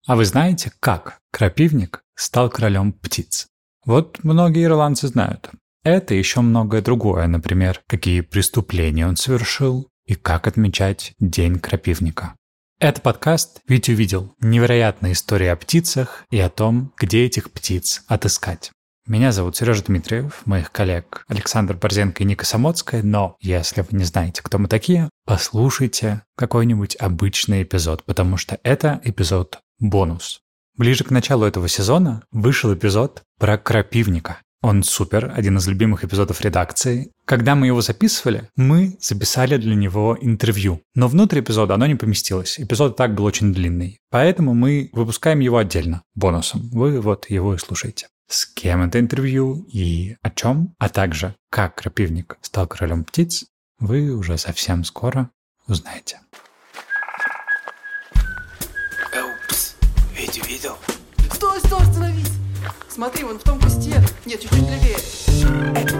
А вы знаете, как крапивник стал королем птиц? Вот многие ирландцы знают. Это еще многое другое, например, какие преступления он совершил и как отмечать День крапивника. Это подкаст «Ведь увидел» – невероятная история о птицах и о том, где этих птиц отыскать. Меня зовут Сережа Дмитриев, моих коллег Александр Борзенко и Ника Самоцкая, но если вы не знаете, кто мы такие, послушайте какой-нибудь обычный эпизод, потому что это эпизод бонус. Ближе к началу этого сезона вышел эпизод про крапивника. Он супер, один из любимых эпизодов редакции. Когда мы его записывали, мы записали для него интервью. Но внутрь эпизода оно не поместилось. Эпизод и так был очень длинный. Поэтому мы выпускаем его отдельно, бонусом. Вы вот его и слушаете. С кем это интервью и о чем, а также как крапивник стал королем птиц, вы уже совсем скоро узнаете. Упс, ведь увидел? Стой, остановись! Смотри, вон в том кусте. Нет, чуть-чуть левее.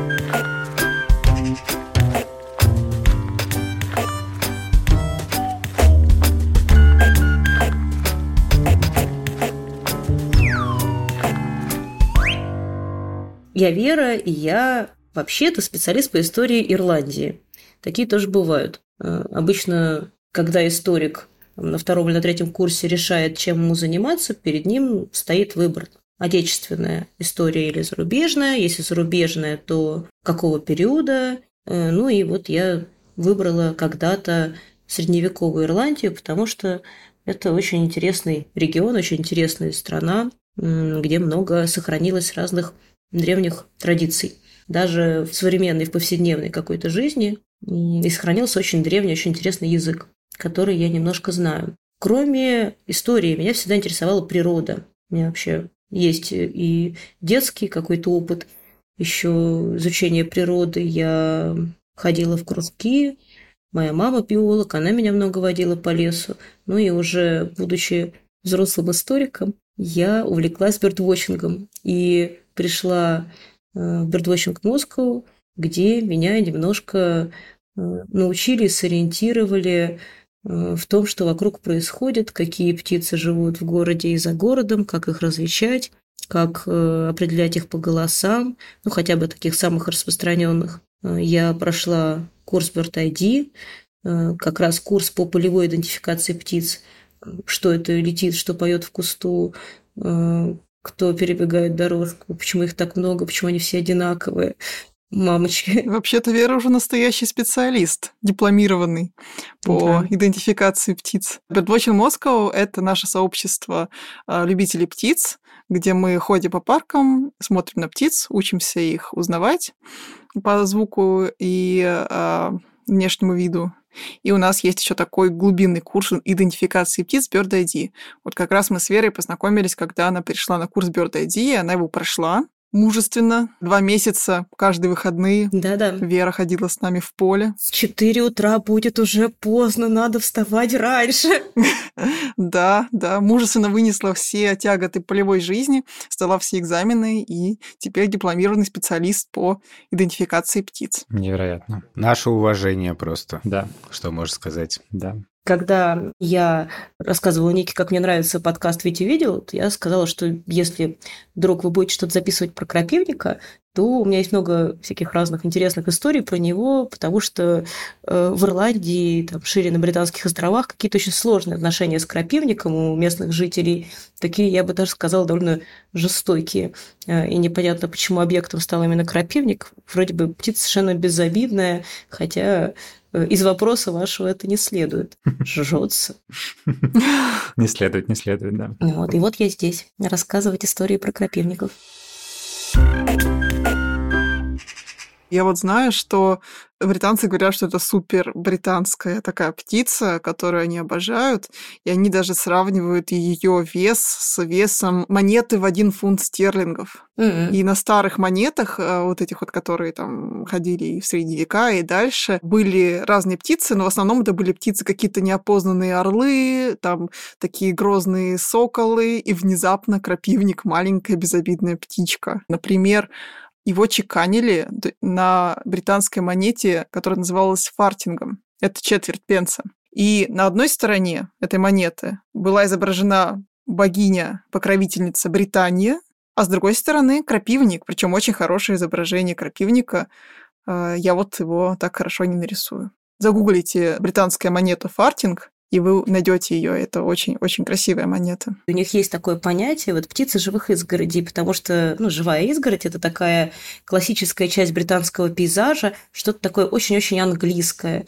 Я Вера, и я вообще-то специалист по истории Ирландии. Такие тоже бывают. Обычно, когда историк на втором или на третьем курсе решает, чем ему заниматься, перед ним стоит выбор. Отечественная история или зарубежная. Если зарубежная, то какого периода? Ну и вот я выбрала когда-то средневековую Ирландию, потому что это очень интересный регион, очень интересная страна, где много сохранилось разных древних традиций. Даже в современной, в повседневной какой-то жизни и сохранился очень древний, очень интересный язык, который я немножко знаю. Кроме истории, меня всегда интересовала природа. У меня вообще есть и детский какой-то опыт, еще изучение природы. Я ходила в кружки, моя мама биолог, она меня много водила по лесу. Ну и уже будучи взрослым историком, я увлеклась бёрдвотчингом и пришла в Birdwatching Moscow, где меня немножко научили, сориентировали в том, что вокруг происходит, какие птицы живут в городе и за городом, как их различать, как определять их по голосам, ну, хотя бы таких самых распространенных. Я прошла курс Bird ID, как раз курс по полевой идентификации птиц, что это летит, что поет в кусту, кто перебегает дорожку, почему их так много, почему они все одинаковые. Мамочки. Вообще-то Вера уже настоящий специалист, дипломированный по идентификации птиц. Birdwatching Moscow – это наше сообщество любителей птиц, где мы ходим по паркам, смотрим на птиц, учимся их узнавать по звуку и внешнему виду. И у нас есть еще такой глубинный курс идентификации птиц Bird ID. Вот как раз мы с Верой познакомились, когда она перешла на курс Bird ID, и она его прошла мужественно. 2 месяца, каждые выходные. Да-да. Вера ходила с нами в поле. В 4 утра будет уже поздно, надо вставать раньше. Да, мужественно вынесла все тяготы полевой жизни, сдала все экзамены и теперь дипломированный специалист по идентификации птиц. Невероятно. Наше уважение просто. Да. Что можешь сказать? Да. Когда я рассказывала Нике, как мне нравится подкаст «Ведь увидел», я сказала, что если вдруг вы будете что-то записывать про крапивника, то у меня есть много всяких разных интересных историй про него, потому что в Ирландии, там, шире на Британских островах какие-то очень сложные отношения с крапивником у местных жителей, такие, я бы даже сказала, довольно жестокие. И непонятно, почему объектом стал именно крапивник. Вроде бы птица совершенно безобидная, хотя из вопроса вашего это не следует. Жжется. Не следует, да. Вот. И вот я здесь рассказывать истории про крапивников. Я вот знаю, что британцы говорят, что это супер британская такая птица, которую они обожают, и они даже сравнивают ее вес с весом монеты в 1 фунт стерлингов. И на старых монетах, вот этих вот, которые там ходили и в средние века, и дальше, были разные птицы, но в основном это были птицы какие-то неопознанные орлы, там такие грозные соколы, и внезапно крапивник, маленькая безобидная птичка. Например, его чеканили на британской монете, которая называлась фартингом. Это четверть пенса. И на одной стороне этой монеты была изображена богиня, покровительница Британия, а с другой стороны крапивник, причем очень хорошее изображение крапивника. Я вот его так хорошо не нарисую. Загуглите британская монета фартинг, и вы найдете ее. Это очень-очень красивая монета. У них есть такое понятие, вот птицы живых изгородей, потому что, живая изгородь – это такая классическая часть британского пейзажа, что-то такое очень-очень английское.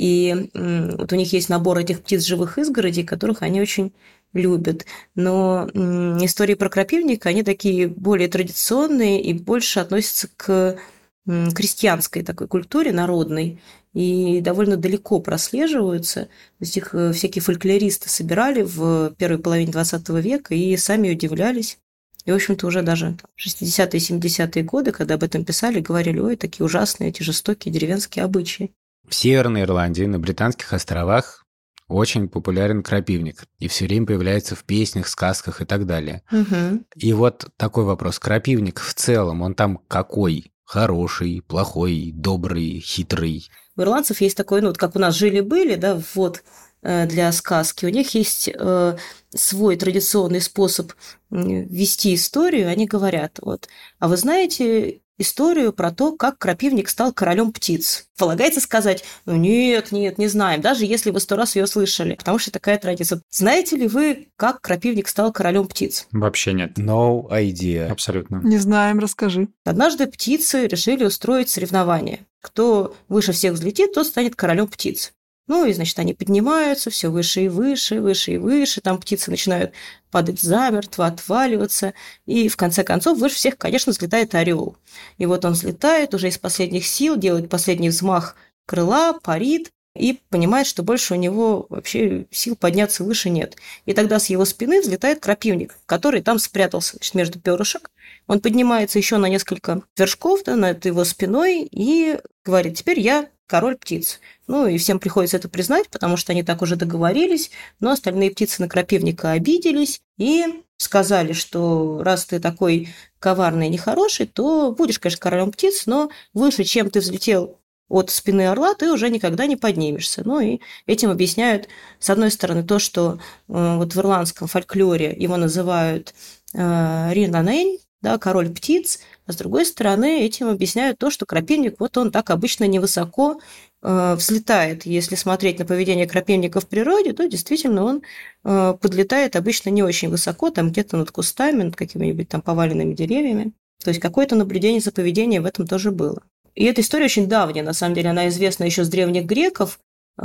И вот у них есть набор этих птиц живых изгородей, которых они очень любят. Но истории про крапивника, они такие более традиционные и больше относятся к крестьянской такой культуре народной и довольно далеко прослеживаются. То есть их всякие фольклористы собирали в первой половине XX века и сами удивлялись. И, в общем-то, уже даже в 60-е и 70-е годы, когда об этом писали, говорили: ой, такие ужасные эти жестокие деревенские обычаи. В Северной Ирландии, на Британских островах, очень популярен крапивник. И все время появляется в песнях, сказках и так далее. Угу. И вот такой вопрос. Крапивник в целом, он там какой? Хороший, плохой, добрый, хитрый? У ирландцев есть такой, как у нас жили-были, да, ввод для сказки. У них есть свой традиционный способ вести историю. Они говорят: а вы знаете историю про то, как крапивник стал королем птиц? Полагается сказать: нет, не знаем, даже если вы 100 раз ее слышали, потому что такая традиция. Знаете ли вы, как крапивник стал королем птиц? Вообще нет. No idea. Абсолютно. Не знаем, расскажи. Однажды птицы решили устроить соревнование. Кто выше всех взлетит, тот станет королем птиц. И, значит, они поднимаются все выше и выше, выше и выше. Там птицы начинают падать замертво, отваливаться. И, в конце концов, выше всех, конечно, взлетает орел. И вот он взлетает уже из последних сил, делает последний взмах крыла, парит и понимает, что больше у него вообще сил подняться выше нет. И тогда с его спины взлетает крапивник, который там спрятался, значит, между перышек. Он поднимается еще на несколько вершков, да, над его спиной и говорит: теперь я король птиц. И всем приходится это признать, потому что они так уже договорились, но остальные птицы на крапивника обиделись и сказали, что раз ты такой коварный и нехороший, то будешь, конечно, королем птиц, но выше, чем ты взлетел от спины орла, ты уже никогда не поднимешься. И этим объясняют, с одной стороны, то, что вот в ирландском фольклоре его называют Ринанейн, да, король птиц, а с другой стороны, этим объясняют то, что крапивник, он так обычно невысоко взлетает. Если смотреть на поведение крапивника в природе, то действительно он подлетает обычно не очень высоко, там где-то над кустами, над какими-нибудь там поваленными деревьями. То есть какое-то наблюдение за поведением в этом тоже было. И эта история очень давняя, на самом деле, она известна еще с древних греков,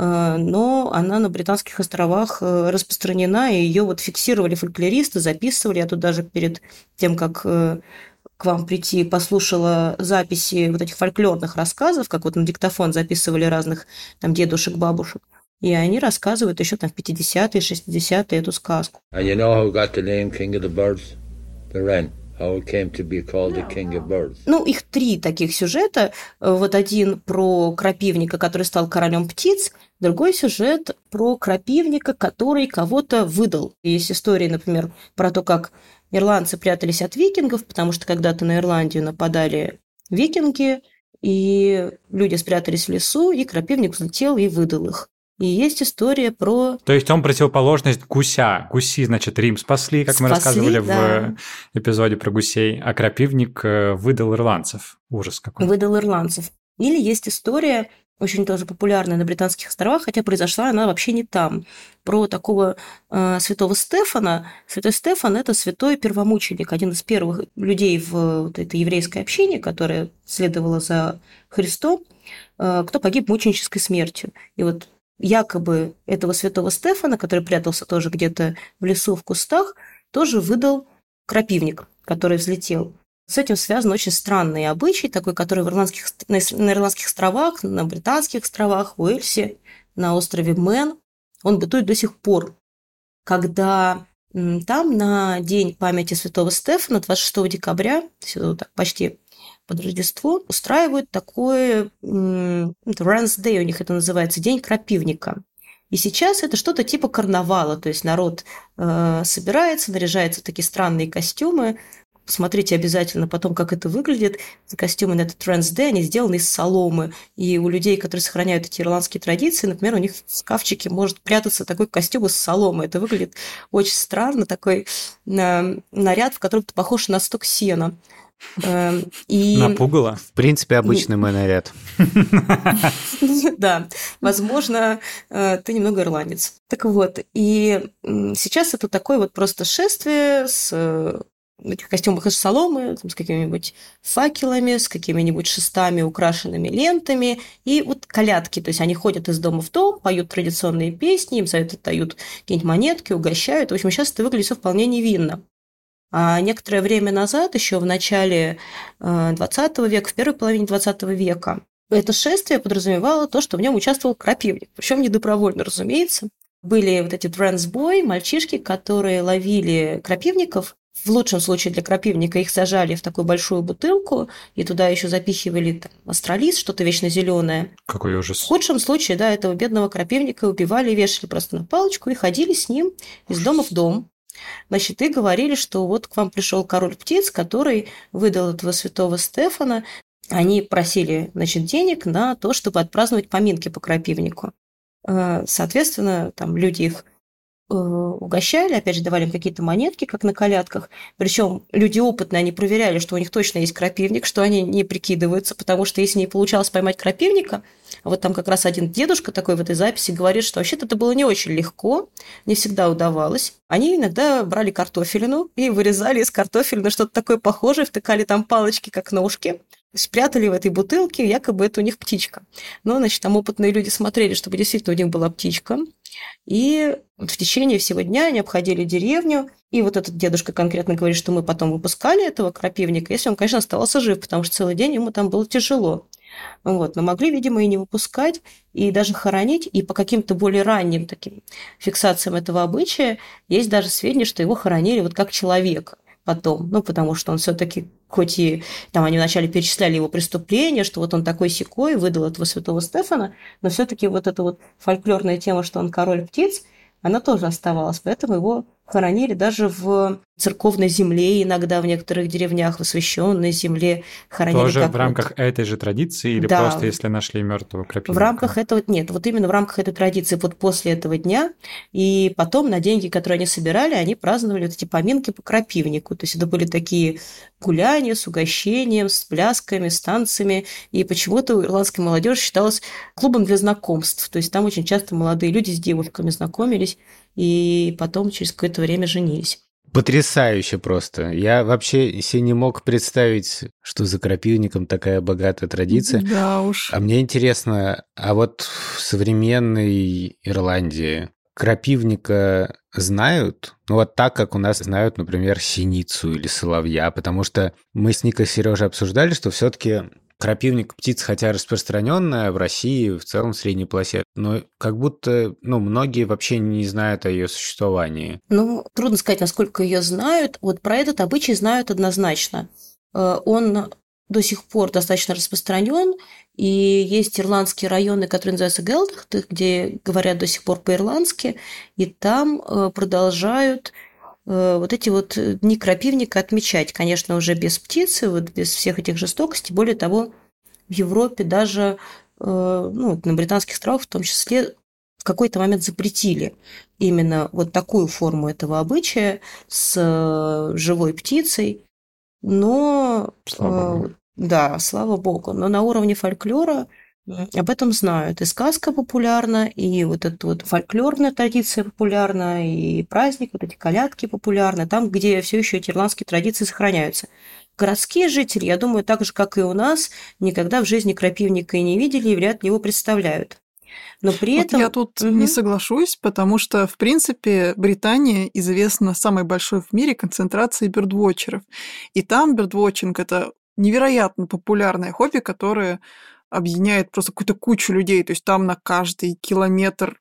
но она на Британских островах распространена, и ее фиксировали фольклористы, записывали. Я тут даже перед тем, как к вам прийти, послушала записи этих фольклорных рассказов, как на диктофон записывали разных там дедушек, бабушек. И они рассказывают еще там в 50-е, 60-е эту сказку. And you know who got the name King of the Birds? The wren. How it came to be called the King of Birds. Их 3 таких сюжета. Один про крапивника, который стал королем птиц, другой сюжет про крапивника, который кого-то выдал. Есть истории, например, про то, как ирландцы прятались от викингов, потому что когда-то на Ирландию нападали викинги, и люди спрятались в лесу, и крапивник взлетел и выдал их. И есть история про... То есть он противоположность гуся. Гуси, значит, Рим спасли, как мы рассказывали в эпизоде про гусей, а крапивник выдал ирландцев. Ужас какой. Выдал ирландцев. Или есть история, очень тоже популярная на Британских островах, хотя произошла она вообще не там, про такого святого Стефана. Святой Стефан – это святой первомученик, один из первых людей в этой еврейской общине, которая следовала за Христом, кто погиб мученической смертью. И якобы этого святого Стефана, который прятался тоже где-то в лесу, в кустах, тоже выдал крапивник, который взлетел. С этим связан очень странный обычай, такой, который на Ирландских островах, на Британских островах, в Уэльсе, на острове Мэн, он бытует до сих пор. Когда там на День памяти святого Стефана, 26 декабря, то есть почти под Рождество, устраивают такой Wren's Day, у них это называется, День крапивника. И сейчас это что-то типа карнавала, то есть народ собирается, наряжается в такие странные костюмы, Посмотрите обязательно потом, как это выглядит. Костюмы на этот Trans Day, они сделаны из соломы. И у людей, которые сохраняют эти ирландские традиции, например, у них в шкафчике может прятаться такой костюм из соломы. Это выглядит очень странно, такой наряд, в котором ты похож на сток сена. Напугало? В принципе, обычный мой наряд. Да, возможно, ты немного ирландец. Так вот, и сейчас это такое вот просто шествие с этих костюмах из соломы, с какими-нибудь факелами, с какими-нибудь шестами, украшенными лентами, и вот колядки, то есть они ходят из дома в дом, поют традиционные песни, им за это дают какие-нибудь монетки, угощают. В общем, сейчас это выглядит все вполне невинно. А некоторое время назад, еще в начале XX века, в первой половине XX века, это шествие подразумевало то, что в нем участвовал крапивник, причем не добровольно, разумеется. Были вот эти трансбой, мальчишки, которые ловили крапивников. В лучшем случае для крапивника их сажали в такую большую бутылку, и туда еще запихивали астролиз, что-то вечно зеленое. Какой ужас. В худшем случае, да, этого бедного крапивника убивали, вешали просто на палочку и ходили с ним из дома в дом. Значит, и говорили, что вот к вам пришел король птиц, который выдал этого святого Стефана. Они просили, значит, денег на то, чтобы отпраздновать поминки по крапивнику. Соответственно, там люди их угощали, опять же, давали им какие-то монетки, как на колядках. Причем люди опытные, они проверяли, что у них точно есть крапивник, что они не прикидываются, потому что если не получалось поймать крапивника, вот там как раз один дедушка такой в этой записи говорит, что вообще-то это было не очень легко, не всегда удавалось. Они иногда брали картофелину и вырезали из картофелины что-то такое похожее, втыкали там палочки, как ножки, спрятали в этой бутылке, якобы это у них птичка. Но, значит, там опытные люди смотрели, чтобы действительно у них была птичка. И вот в течение всего дня они обходили деревню, и вот этот дедушка конкретно говорит, что мы потом выпускали этого крапивника, если он, конечно, оставался жив, потому что целый день ему там было тяжело. Вот. Но могли, видимо, и не выпускать, и даже хоронить, и по каким-то более ранним таким фиксациям этого обычая есть даже сведения, что его хоронили вот как человека потом, ну, потому что он все-таки, хоть и там они вначале перечисляли его преступления, что вот он такой-сякой, выдал этого святого Стефана, но все-таки вот эта вот фольклорная тема, что он король птиц, она тоже оставалась, поэтому его хоронили даже в церковной земле, иногда в некоторых деревнях в освященной земле хоронили. Тоже как в рамках этой же традиции или да, просто если нашли мертвого крапивника? В рамках этого, нет, вот именно в рамках этой традиции, вот после этого дня, и потом на деньги, которые они собирали, они праздновали вот эти поминки по крапивнику, то есть это были такие гуляния с угощением, с плясками, с танцами, и почему-то у ирландской молодежи считалось клубом для знакомств, то есть там очень часто молодые люди с девушками знакомились, и потом через какое-то время женились. Потрясающе просто. Я вообще себе не мог представить, что за крапивником такая богатая традиция. Да уж. А мне интересно, а вот в современной Ирландии крапивника знают? Ну вот так, как у нас знают, например, синицу или соловья, потому что мы с Никой и Сережей обсуждали, что все-таки крапивник птица, хотя распространенная в России, в целом в средней полосе, но как будто, многие вообще не знают о ее существовании. Ну, трудно сказать, насколько ее знают. Вот про этот обычай знают однозначно. Он до сих пор достаточно распространен, и есть ирландские районы, которые называются Гелдахты, где говорят до сих пор по-ирландски, и там продолжают вот эти вот дни крапивника отмечать, конечно, уже без птицы, вот без всех этих жестокостей. Более того, в Европе даже, на Британских островах в том числе, в какой-то момент запретили именно вот такую форму этого обычая с живой птицей. Но, Слава богу. Да, слава богу, но на уровне фольклора об этом знают. И сказка популярна, и вот эта вот фольклорная традиция популярна, и праздник, вот эти колядки популярны, там, где все еще эти ирландские традиции сохраняются. Городские жители, я думаю, так же, как и у нас, никогда в жизни крапивника и не видели, и вряд ли его представляют. Но при этом... Я тут не соглашусь, потому что, в принципе, Британия известна самой большой в мире концентрацией бёрдвотчеров. И там бёрдвотчинг – это невероятно популярное хобби, которое объединяет просто какую-то кучу людей. То есть там на каждый километр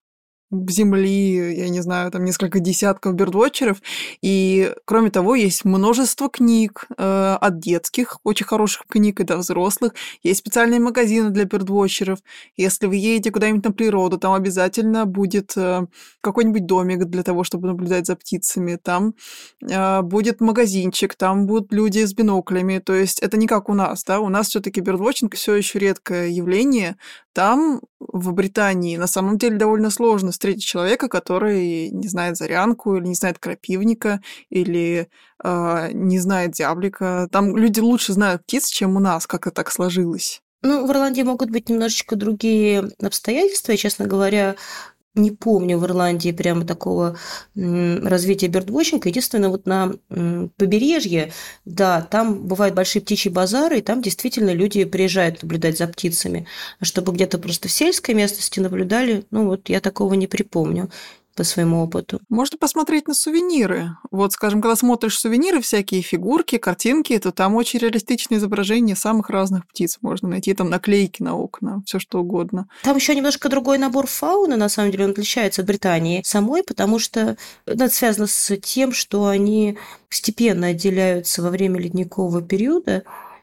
земли, я не знаю, там несколько десятков бёрдвотчеров. И, кроме того, есть множество книг от детских, очень хороших книг, и до взрослых. Есть специальные магазины для бёрдвотчеров. Если вы едете куда-нибудь на природу, там обязательно будет какой-нибудь домик для того, чтобы наблюдать за птицами. Там будет магазинчик, там будут люди с биноклями. То есть это не как у нас, да? У нас все-таки бёрдвотчинг все еще редкое явление. Там, в Британии, на самом деле довольно сложно встретить человека, который не знает зарянку, или не знает крапивника, или не знает зяблика. Там люди лучше знают птиц, чем у нас, как это так сложилось. Ну, в Ирландии могут быть немножечко другие обстоятельства. И, честно говоря, не помню в Ирландии прямо такого развития бёрдвотчинга. Единственное, вот на побережье, да, там бывают большие птичьи базары, и там действительно люди приезжают наблюдать за птицами. А чтобы где-то просто в сельской местности наблюдали, ну вот я такого не припомню по своему опыту. Можно посмотреть на сувениры. Вот, скажем, когда смотришь сувениры, всякие фигурки, картинки, то там очень реалистичные изображения самых разных птиц. Можно найти там наклейки на окна, все что угодно. Там еще немножко другой набор фауны, на самом деле, он отличается от Британии самой, потому что это связано с тем, что они постепенно отделяются во время ледникового периода,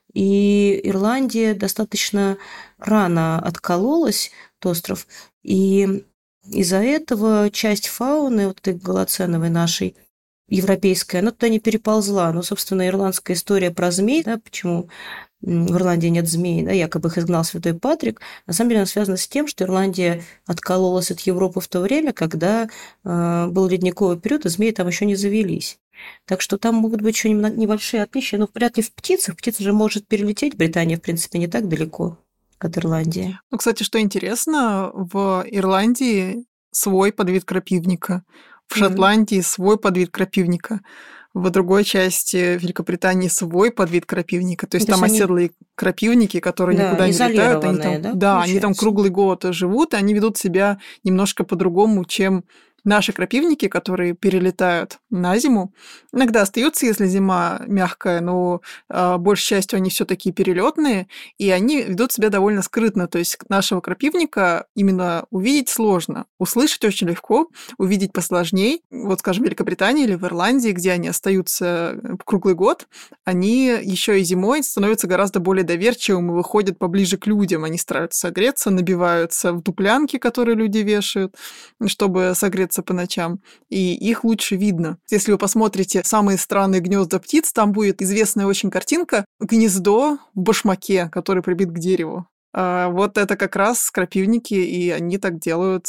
и Ирландия достаточно рано откололась, этот остров, и из-за этого часть фауны, вот этой голоценовой нашей, европейская, она туда не переползла. Но, собственно, ирландская история про змей, да, почему в Ирландии нет змей, да, якобы их изгнал святой Патрик, на самом деле она связана с тем, что Ирландия откололась от Европы в то время, когда был ледниковый период, и змеи там еще не завелись. Так что там могут быть еще небольшие отличия, но вряд ли в птицах. Птица же может перелететь, Британия, в принципе, не так далеко от Ирландии. Ну, кстати, что интересно, в Ирландии свой подвид крапивника, в Шотландии свой подвид крапивника, в другой части Великобритании свой подвид крапивника. То есть там оседлые крапивники, которые никуда не летают. Они там, они там круглый год живут, и они ведут себя немножко по-другому, чем наши крапивники, которые перелетают на зиму. Иногда остаются, если зима мягкая, но большей частью они все-таки перелетные, и они ведут себя довольно скрытно. То есть нашего крапивника именно увидеть сложно. Услышать очень легко, увидеть посложнее. Вот, скажем, в Великобритании или в Ирландии, где они остаются круглый год, они еще и зимой становятся гораздо более доверчивым и выходят поближе к людям. Они стараются согреться, набиваются в дуплянки, которые люди вешают, чтобы согреться по ночам, и их лучше видно. Если вы посмотрите самые странные гнезда птиц, там будет известная очень картинка «Гнездо в башмаке», который прибит к дереву. Вот это как раз крапивники, и они так делают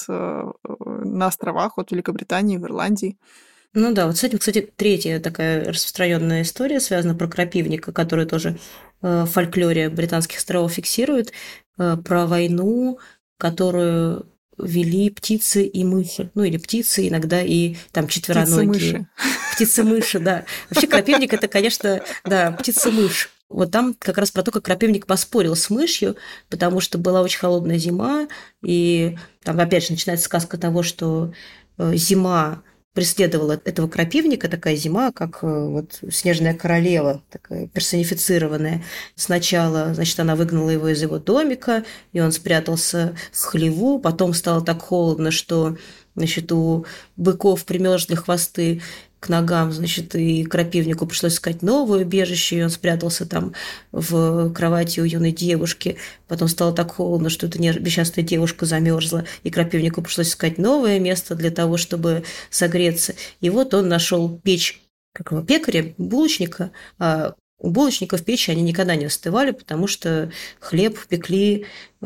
на островах, вот в Великобритании, в Ирландии. Ну да, вот с этим, кстати, третья такая распространенная история связана про крапивника, который тоже в фольклоре британских островов фиксирует, про войну, которую вели птицы и мыши. Ну, или птицы, иногда и там четвероногие. Птицы-мыши, да. Вообще крапивник – это, конечно, да, птица-мышь. Вот там как раз про то, как крапивник поспорил с мышью, потому что была очень холодная зима, и там опять же начинается сказка того, что зима преследовала этого крапивника, такая зима, как вот снежная королева, такая персонифицированная. Сначала, значит, она выгнала его из его домика, и он спрятался в хлеву, потом стало так холодно, что, значит, у быков примерзли хвосты к ногам, значит, и крапивнику пришлось искать новое убежище, и он спрятался там в кровати у юной девушки. Потом стало так холодно, что эта несчастная девушка замерзла, и крапивнику пришлось искать новое место для того, чтобы согреться. И вот он нашел печь какого пекаря, булочника, а у булочников печи они никогда не остывали, потому что хлеб пекли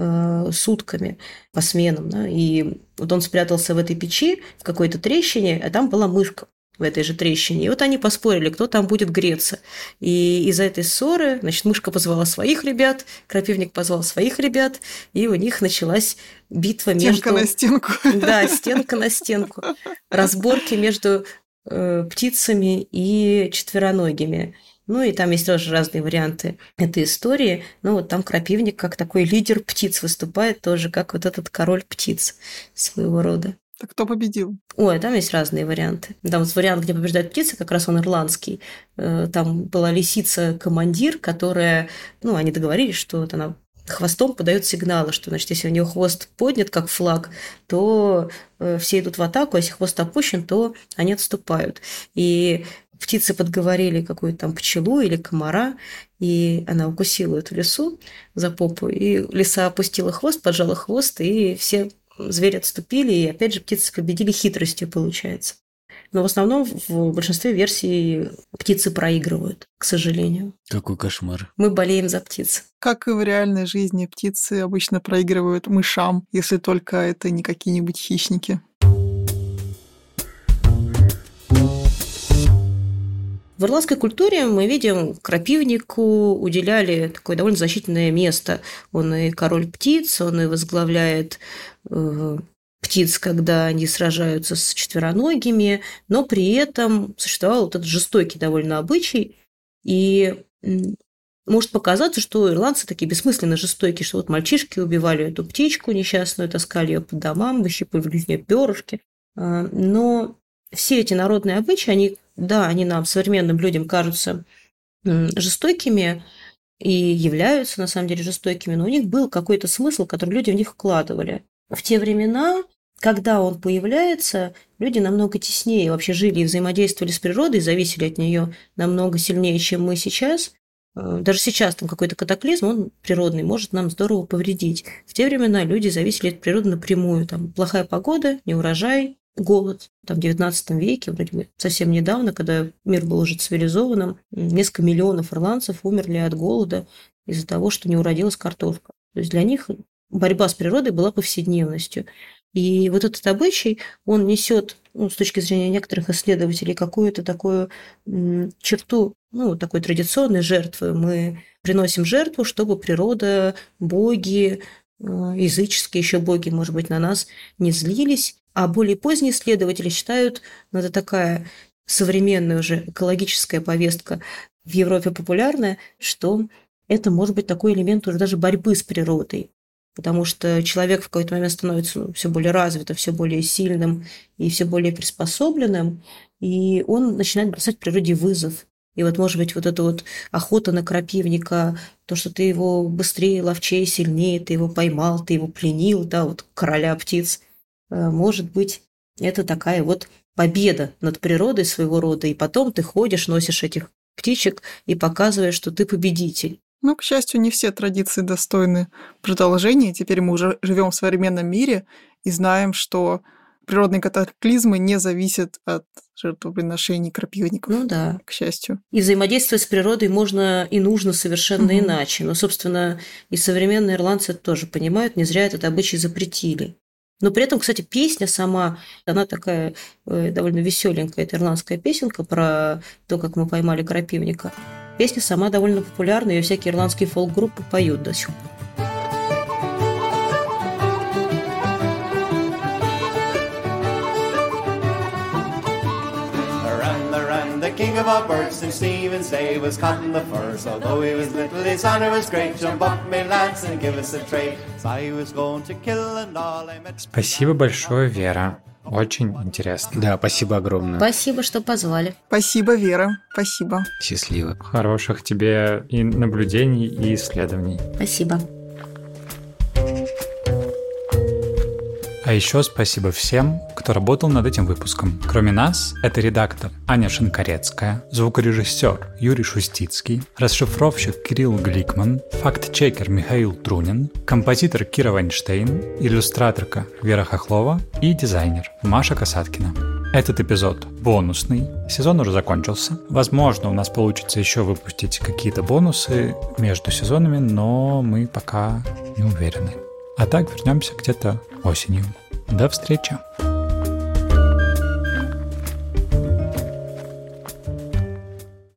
сутками по сменам. Да? И вот он спрятался в этой печи, в какой-то трещине, а там была мышка в этой же трещине. И вот они поспорили, кто там будет греться. И из-за этой ссоры, значит, мышка позвала своих ребят, крапивник позвал своих ребят, и у них началась битва между... Стенка на стенку. Да, стенка на стенку. Разборки между птицами и четвероногими. Ну, и там есть тоже разные варианты этой истории. Ну, вот там крапивник как такой лидер птиц выступает тоже, как вот этот король птиц своего рода. Так кто победил? Ой, там есть разные варианты. Там вот вариант, где побеждает птица, как раз он ирландский. Там была лисица-командир, которая... Ну, они договорились, что вот она хвостом подает сигналы, что, значит, если у нее хвост поднят, как флаг, то все идут в атаку, а если хвост опущен, то они отступают. И птицы подговорили какую-то там пчелу или комара, и она укусила эту лису за попу, и лиса опустила хвост, поджала хвост, и все звери отступили, и опять же птицы победили хитростью, получается. Но в основном в большинстве версий птицы проигрывают, к сожалению. Какой кошмар. Мы болеем за птиц. Как и в реальной жизни, птицы обычно проигрывают мышам, если только это не какие-нибудь хищники. В ирландской культуре мы видим, крапивнику уделяли такое довольно значительное место. Он и король птиц, он и возглавляет птиц, когда они сражаются с четвероногими, но при этом существовал вот этот жестокий довольно обычай. И может показаться, что ирландцы такие бессмысленно жестокие, что вот мальчишки убивали эту птичку несчастную, таскали ее по домам, выщипывали из нее перышки. Но все эти народные обычаи, они нам, современным людям, кажутся жестокими и являются, на самом деле, жестокими, но у них был какой-то смысл, который люди в них вкладывали. В те времена, когда он появляется, люди намного теснее вообще жили и взаимодействовали с природой, зависели от нее намного сильнее, чем мы сейчас. Даже сейчас там какой-то катаклизм, он природный, может нам здорово повредить. В те времена люди зависели от природы напрямую. Там плохая погода, неурожай, голод. Там в XIX веке, вроде бы совсем недавно, когда мир был уже цивилизованным, несколько миллионов ирландцев умерли от голода из-за того, что не уродилась картошка. То есть для них борьба с природой была повседневностью. И вот этот обычай, он несет, с точки зрения некоторых исследователей, какую-то такую черту, такой традиционной жертвы. Мы приносим жертву, чтобы природа, боги, языческие еще боги, может быть, на нас не злились. А более поздние исследователи считают, это такая современная уже экологическая повестка в Европе популярная, что это может быть такой элемент уже даже борьбы с природой. Потому что человек в какой-то момент становится все более развитым, все более сильным и все более приспособленным, и он начинает бросать природе вызов. И вот, может быть, вот эта вот охота на крапивника, то, что ты его быстрее, ловчее, сильнее, ты его поймал, ты его пленил, вот короля птиц, может быть, это такая вот победа над природой своего рода, и потом ты ходишь, носишь этих птичек и показываешь, что ты победитель. К счастью, не все традиции достойны продолжения. Теперь мы уже живем в современном мире и знаем, что природные катаклизмы не зависят от жертвоприношений крапивников. Да. К счастью. И взаимодействовать с природой можно и нужно совершенно иначе. Но, собственно, и современные ирландцы это тоже понимают, не зря этот обычай запретили. Но при этом, кстати, песня сама, она такая довольно веселенькая, это ирландская песенка про то, как мы поймали крапивника. Песня сама довольно популярна, ее всякие ирландские фолк-группы поют до сих пор. King of all birds, and Stephen's day was cutting the furs. Although he was little, his honour was great. Jump up, me lads, and give us a trade. So I was going to kill and all I met. Спасибо большое, Вера. Очень интересно. Да, спасибо огромное. Спасибо, что позвали. Спасибо, Вера. Спасибо. Счастливо. Хороших тебе и наблюдений, и исследований. Спасибо. А еще спасибо всем, кто работал над этим выпуском. Кроме нас, это редактор Аня Шинкарецкая, звукорежиссер Юрий Шустицкий, расшифровщик Кирилл Гликман, факт-чекер Михаил Трунин, композитор Кира Вайнштейн, иллюстраторка Вера Хохлова и дизайнер Маша Касаткина. Этот эпизод бонусный, сезон уже закончился. Возможно, у нас получится еще выпустить какие-то бонусы между сезонами, но мы пока не уверены. А так вернемся где-то осенью. До встречи!